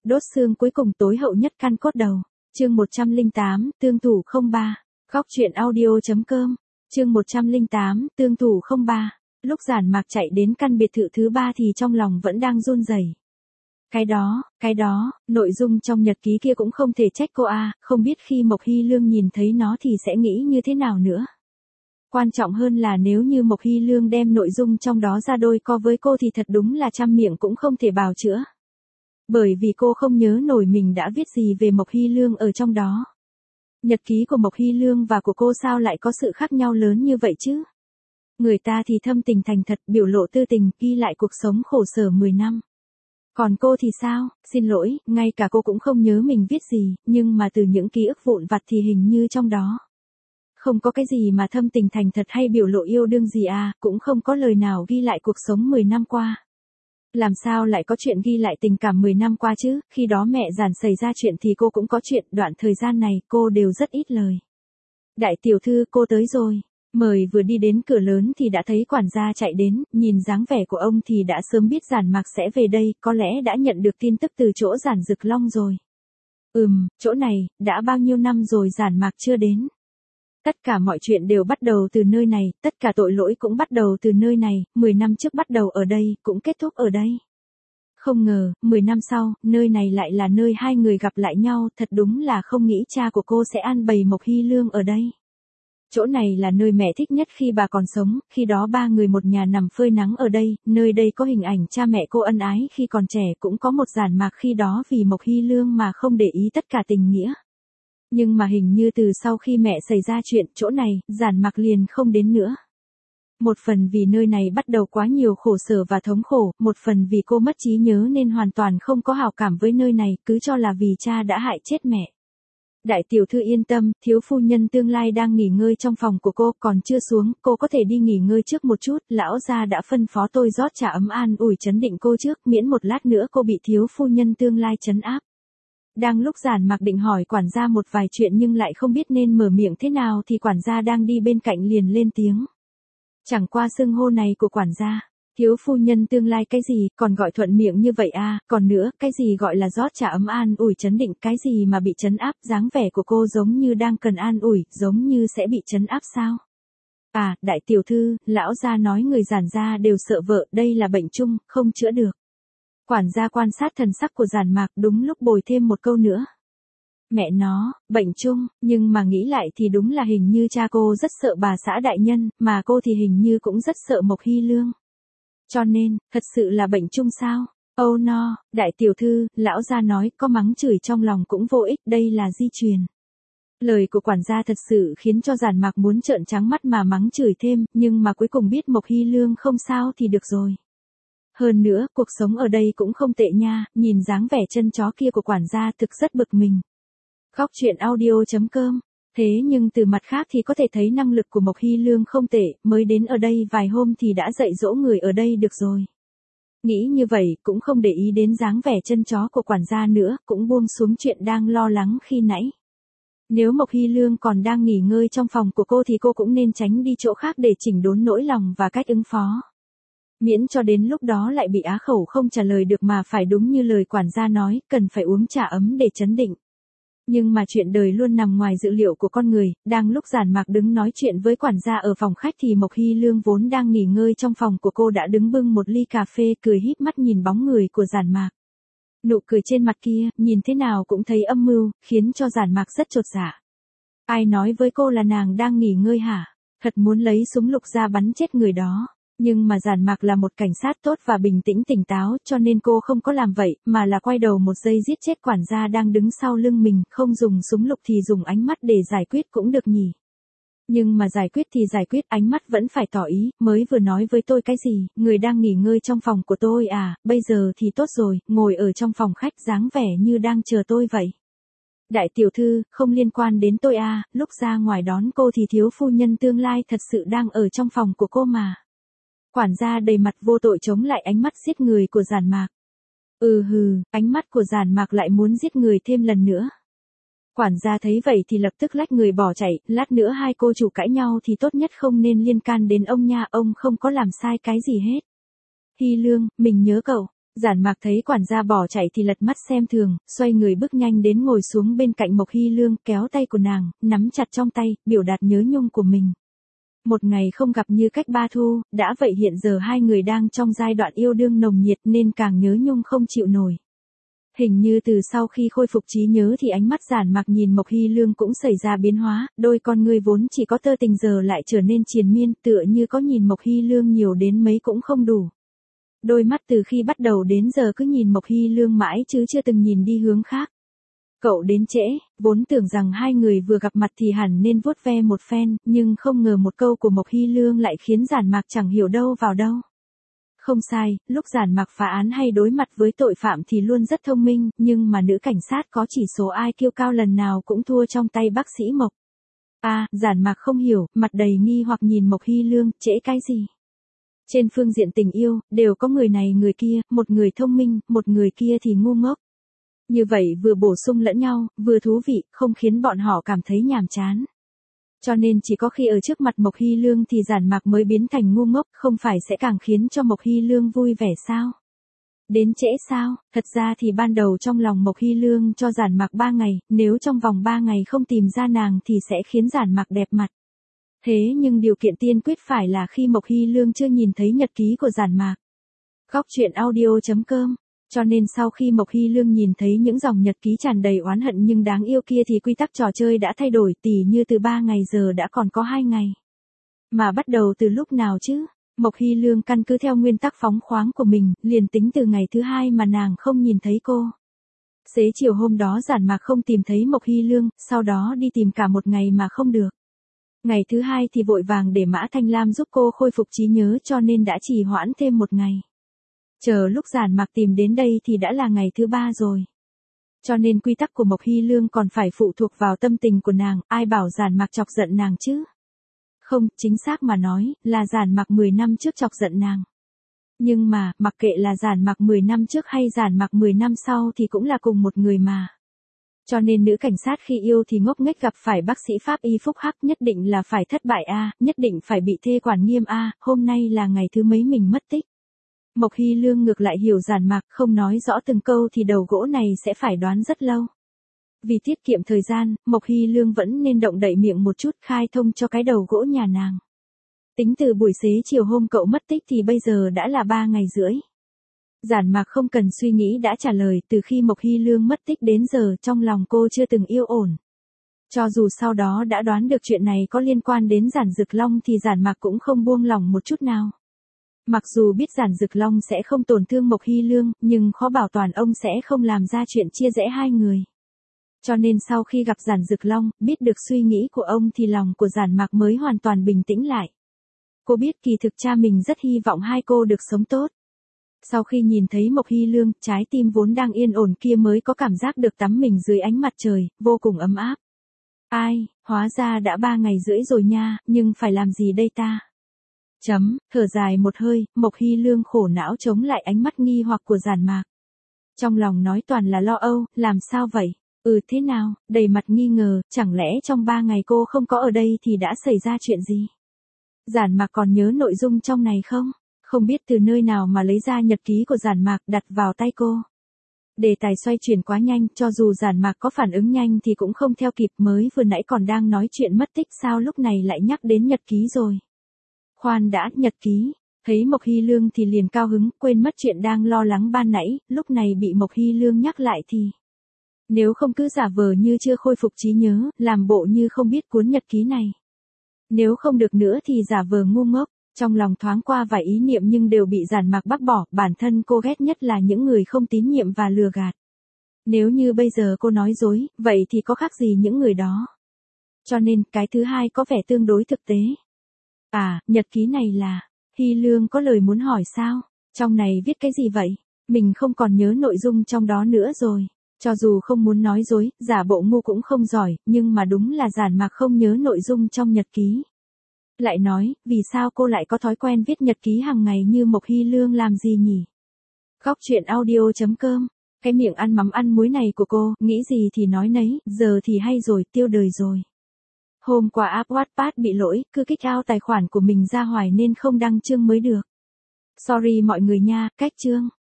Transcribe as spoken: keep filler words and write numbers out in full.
Đốt xương cuối cùng tối hậu nhất căn cốt đầu. Chương một trăm lẻ tám, tương thủ không ba. Góc truyện audio.com. Chương một trăm lẻ tám, tương thủ không ba. Lúc Giản Mạc chạy đến căn biệt thự thứ ba thì trong lòng vẫn đang run rẩy. Cái đó, cái đó, nội dung trong nhật ký kia cũng không thể trách cô a, không biết khi Mộc Hy Lương nhìn thấy nó thì sẽ nghĩ như thế nào nữa. Quan trọng hơn là nếu như Mộc Hy Lương đem nội dung trong đó ra đôi co với cô thì thật đúng là trăm miệng cũng không thể bào chữa. Bởi vì cô không nhớ nổi mình đã viết gì về Mộc Hy Lương ở trong đó. Nhật ký của Mộc Hy Lương và của cô sao lại có sự khác nhau lớn như vậy chứ? Người ta thì thâm tình thành thật, biểu lộ tư tình, ghi lại cuộc sống khổ sở mười năm. Còn cô thì sao? Xin lỗi, ngay cả cô cũng không nhớ mình viết gì, nhưng mà từ những ký ức vụn vặt thì hình như trong đó không có cái gì mà thâm tình thành thật hay biểu lộ yêu đương gì à, cũng không có lời nào ghi lại cuộc sống mười năm qua. Làm sao lại có chuyện ghi lại tình cảm mười năm qua chứ, khi đó mẹ Giản xảy ra chuyện thì cô cũng có chuyện, đoạn thời gian này cô đều rất ít lời. Đại tiểu thư, cô tới rồi. Mời vừa đi đến cửa lớn thì đã thấy quản gia chạy đến, nhìn dáng vẻ của ông thì đã sớm biết Giản Mạc sẽ về đây, có lẽ đã nhận được tin tức từ chỗ Giản Dực Long rồi. Ừm, chỗ này, đã bao nhiêu năm rồi Giản Mạc chưa đến. Tất cả mọi chuyện đều bắt đầu từ nơi này, tất cả tội lỗi cũng bắt đầu từ nơi này, mười năm trước bắt đầu ở đây, cũng kết thúc ở đây. Không ngờ, mười năm sau, nơi này lại là nơi hai người gặp lại nhau, thật đúng là không nghĩ cha của cô sẽ an bày Mộc Hy Lương ở đây. Chỗ này là nơi mẹ thích nhất khi bà còn sống, khi đó ba người một nhà nằm phơi nắng ở đây, nơi đây có hình ảnh cha mẹ cô ân ái khi còn trẻ, cũng có một Giản Mạc khi đó vì Mộc Hy Lương mà không để ý tất cả tình nghĩa. Nhưng mà hình như từ sau khi mẹ xảy ra chuyện, chỗ này, Giản Mạc liền không đến nữa. Một phần vì nơi này bắt đầu quá nhiều khổ sở và thống khổ, một phần vì cô mất trí nhớ nên hoàn toàn không có hảo cảm với nơi này, cứ cho là vì cha đã hại chết mẹ. Đại tiểu thư yên tâm, thiếu phu nhân tương lai đang nghỉ ngơi trong phòng của cô, còn chưa xuống, cô có thể đi nghỉ ngơi trước một chút, lão gia đã phân phó tôi rót trà ấm an ủi trấn định cô trước, miễn một lát nữa cô bị thiếu phu nhân tương lai trấn áp. Đang lúc Giản Mạc định hỏi quản gia một vài chuyện nhưng lại không biết nên mở miệng thế nào thì quản gia đang đi bên cạnh liền lên tiếng. Chẳng qua xưng hô này của quản gia, thiếu phu nhân tương lai cái gì, còn gọi thuận miệng như vậy à, còn nữa, cái gì gọi là rót trà ấm an ủi trấn định, cái gì mà bị trấn áp, dáng vẻ của cô giống như đang cần an ủi, giống như sẽ bị trấn áp sao? À, đại tiểu thư, lão gia nói người Giản gia đều sợ vợ, đây là bệnh chung, không chữa được. Quản gia quan sát thần sắc của Giản Mạc, đúng lúc bồi thêm một câu nữa. Mẹ nó, bệnh chung, nhưng mà nghĩ lại thì đúng là hình như cha cô rất sợ bà xã đại nhân, mà cô thì hình như cũng rất sợ Mộc Hy Lương. Cho nên, thật sự là bệnh chung sao? Oh no, đại tiểu thư, lão gia nói có mắng chửi trong lòng cũng vô ích, đây là di truyền. Lời của quản gia thật sự khiến cho Giản Mạc muốn trợn trắng mắt mà mắng chửi thêm, nhưng mà cuối cùng biết Mộc Hy Lương không sao thì được rồi. Hơn nữa, cuộc sống ở đây cũng không tệ nha, nhìn dáng vẻ chân chó kia của quản gia thực rất bực mình. Góc truyện audio.com. Thế nhưng từ mặt khác thì có thể thấy năng lực của Mộc Hy Lương không tệ, mới đến ở đây vài hôm thì đã dạy dỗ người ở đây được rồi. Nghĩ như vậy, cũng không để ý đến dáng vẻ chân chó của quản gia nữa, cũng buông xuống chuyện đang lo lắng khi nãy. Nếu Mộc Hy Lương còn đang nghỉ ngơi trong phòng của cô thì cô cũng nên tránh đi chỗ khác để chỉnh đốn nỗi lòng và cách ứng phó. Miễn cho đến lúc đó lại bị á khẩu không trả lời được mà phải đúng như lời quản gia nói, cần phải uống trà ấm để trấn định. Nhưng mà chuyện đời luôn nằm ngoài dự liệu của con người, đang lúc Giản Mạc đứng nói chuyện với quản gia ở phòng khách thì Mộc Hy Lương vốn đang nghỉ ngơi trong phòng của cô đã đứng bưng một ly cà phê cười híp mắt nhìn bóng người của Giản Mạc. Nụ cười trên mặt kia, nhìn thế nào cũng thấy âm mưu, khiến cho Giản Mạc rất chột dạ. Ai nói với cô là nàng đang nghỉ ngơi hả? Thật muốn lấy súng lục ra bắn chết người đó. Nhưng mà Giản Mạc là một cảnh sát tốt và bình tĩnh tỉnh táo cho nên cô không có làm vậy, mà là quay đầu một giây giết chết quản gia đang đứng sau lưng mình, không dùng súng lục thì dùng ánh mắt để giải quyết cũng được nhỉ. Nhưng mà giải quyết thì giải quyết, ánh mắt vẫn phải tỏ ý, mới vừa nói với tôi cái gì, người đang nghỉ ngơi trong phòng của tôi à, bây giờ thì tốt rồi, ngồi ở trong phòng khách dáng vẻ như đang chờ tôi vậy. Đại tiểu thư, không liên quan đến tôi à, lúc ra ngoài đón cô thì thiếu phu nhân tương lai thật sự đang ở trong phòng của cô mà. Quản gia đầy mặt vô tội chống lại ánh mắt giết người của Giản Mạc. Ừ hừ, ánh mắt của Giản Mạc lại muốn giết người thêm lần nữa. Quản gia thấy vậy thì lập tức lách người bỏ chạy, lát nữa hai cô chủ cãi nhau thì tốt nhất không nên liên can đến ông nha, ông không có làm sai cái gì hết. Hy Lương, mình nhớ cậu. Giản Mạc thấy quản gia bỏ chạy thì lật mắt xem thường, xoay người bước nhanh đến ngồi xuống bên cạnh Mộc Hy Lương, kéo tay của nàng, nắm chặt trong tay, biểu đạt nhớ nhung của mình. Một ngày không gặp như cách ba thu, đã vậy hiện giờ hai người đang trong giai đoạn yêu đương nồng nhiệt nên càng nhớ nhung không chịu nổi. Hình như từ sau khi khôi phục trí nhớ thì ánh mắt Giản Mạc nhìn Mộc Hy Lương cũng xảy ra biến hóa, đôi con người vốn chỉ có tơ tình giờ lại trở nên triền miên, tựa như có nhìn Mộc Hy Lương nhiều đến mấy cũng không đủ. Đôi mắt từ khi bắt đầu đến giờ cứ nhìn Mộc Hy Lương mãi chứ chưa từng nhìn đi hướng khác. Cậu đến trễ, vốn tưởng rằng hai người vừa gặp mặt thì hẳn nên vuốt ve một phen, nhưng không ngờ một câu của Mộc Hy Lương lại khiến Giản Mạc chẳng hiểu đâu vào đâu. Không sai, lúc Giản Mạc phá án hay đối mặt với tội phạm thì luôn rất thông minh, nhưng mà nữ cảnh sát có chỉ số i kiu cao lần nào cũng thua trong tay bác sĩ Mộc. À, Giản Mạc không hiểu, mặt đầy nghi hoặc nhìn Mộc Hy Lương, trễ cái gì? Trên phương diện tình yêu, đều có người này người kia, một người thông minh, một người kia thì ngu ngốc. Như vậy vừa bổ sung lẫn nhau, vừa thú vị, không khiến bọn họ cảm thấy nhàm chán. Cho nên chỉ có khi ở trước mặt Mộc Hy Lương thì Giản Mạc mới biến thành ngu ngốc, không phải sẽ càng khiến cho Mộc Hy Lương vui vẻ sao? Đến trễ sao? Thật ra thì ban đầu trong lòng Mộc Hy Lương cho Giản Mạc ba ngày, nếu trong vòng ba ngày không tìm ra nàng thì sẽ khiến Giản Mạc đẹp mặt. Thế nhưng điều kiện tiên quyết phải là khi Mộc Hy Lương chưa nhìn thấy nhật ký của Giản Mạc. Góc truyện audio chấm com. Cho nên sau khi Mộc Hy Lương nhìn thấy những dòng nhật ký tràn đầy oán hận nhưng đáng yêu kia thì quy tắc trò chơi đã thay đổi, tỉ như từ ba ngày giờ đã còn có hai ngày. Mà bắt đầu từ lúc nào chứ? Mộc Hy Lương căn cứ theo nguyên tắc phóng khoáng của mình, liền tính từ ngày thứ hai mà nàng không nhìn thấy cô. Xế chiều hôm đó Giản Mạc không tìm thấy Mộc Hy Lương, sau đó đi tìm cả một ngày mà không được. Ngày thứ hai thì vội vàng để Mã Thanh Lam giúp cô khôi phục trí nhớ cho nên đã trì hoãn thêm một ngày. Chờ lúc Giản Mạc tìm đến đây thì đã là ngày thứ ba rồi. Cho nên quy tắc của Mộc Hy Lương còn phải phụ thuộc vào tâm tình của nàng, ai bảo Giản Mạc chọc giận nàng chứ? Không, chính xác mà nói, là Giản Mạc mười năm trước chọc giận nàng. Nhưng mà, mặc kệ là Giản Mạc mười năm trước hay Giản Mạc mười năm sau thì cũng là cùng một người mà. Cho nên nữ cảnh sát khi yêu thì ngốc nghếch gặp phải bác sĩ pháp y phúc hắc nhất định là phải thất bại a, nhất định phải bị thê quản nghiêm a, hôm nay là ngày thứ mấy mình mất tích. Mộc Hy Lương ngược lại hiểu Giản Mạc, không nói rõ từng câu thì đầu gỗ này sẽ phải đoán rất lâu. Vì tiết kiệm thời gian, Mộc Hy Lương vẫn nên động đậy miệng một chút khai thông cho cái đầu gỗ nhà nàng. Tính từ buổi xế chiều hôm cậu mất tích thì bây giờ đã là ba ngày rưỡi. Giản Mạc không cần suy nghĩ đã trả lời, từ khi Mộc Hy Lương mất tích đến giờ trong lòng cô chưa từng yêu ổn. Cho dù sau đó đã đoán được chuyện này có liên quan đến Giản Dực Long thì Giản Mạc cũng không buông lỏng một chút nào. Mặc dù biết Giản Dực Long sẽ không tổn thương Mộc Hy Lương, nhưng khó bảo toàn ông sẽ không làm ra chuyện chia rẽ hai người. Cho nên sau khi gặp Giản Dực Long, biết được suy nghĩ của ông thì lòng của Giản Mạc mới hoàn toàn bình tĩnh lại. Cô biết kỳ thực cha mình rất hy vọng hai cô được sống tốt. Sau khi nhìn thấy Mộc Hy Lương, trái tim vốn đang yên ổn kia mới có cảm giác được tắm mình dưới ánh mặt trời, vô cùng ấm áp. Ai, hóa ra đã ba ngày rưỡi rồi nha, nhưng phải làm gì đây ta? Chấm, thở dài một hơi, Mộc Hy Lương khổ não chống lại ánh mắt nghi hoặc của Giản Mạc. Trong lòng nói toàn là lo âu, làm sao vậy? Ừ thế nào, đầy mặt nghi ngờ, chẳng lẽ trong ba ngày cô không có ở đây thì đã xảy ra chuyện gì? Giản Mạc còn nhớ nội dung trong này không? Không biết từ nơi nào mà lấy ra nhật ký của Giản Mạc đặt vào tay cô. Đề tài xoay chuyển quá nhanh, cho dù Giản Mạc có phản ứng nhanh thì cũng không theo kịp, mới vừa nãy còn đang nói chuyện mất tích sao lúc này lại nhắc đến nhật ký rồi. Khoan đã, nhật ký. Thấy Mộc Hy Lương thì liền cao hứng, quên mất chuyện đang lo lắng ban nãy, lúc này bị Mộc Hy Lương nhắc lại thì. Nếu không cứ giả vờ như chưa khôi phục trí nhớ, làm bộ như không biết cuốn nhật ký này. Nếu không được nữa thì giả vờ ngu ngốc. Trong lòng thoáng qua vài ý niệm nhưng đều bị Giản Mạc bác bỏ, bản thân cô ghét nhất là những người không tín nhiệm và lừa gạt. Nếu như bây giờ cô nói dối, vậy thì có khác gì những người đó. Cho nên, cái thứ hai có vẻ tương đối thực tế. À, nhật ký này là, Hy Lương có lời muốn hỏi sao? Trong này viết cái gì vậy? Mình không còn nhớ nội dung trong đó nữa rồi. Cho dù không muốn nói dối, giả bộ ngu cũng không giỏi, nhưng mà đúng là Giản Mạc không nhớ nội dung trong nhật ký. Lại nói, vì sao cô lại có thói quen viết nhật ký hàng ngày như Mộc Hy Lương làm gì nhỉ? Góc truyện audio chấm com. Cái miệng ăn mắm ăn muối này của cô, nghĩ gì thì nói nấy, giờ thì hay rồi, tiêu đời rồi. Hôm qua app Wattpad bị lỗi, cứ kích out tài khoản của mình ra hoài nên không đăng chương mới được. Sorry mọi người nha, cách chương.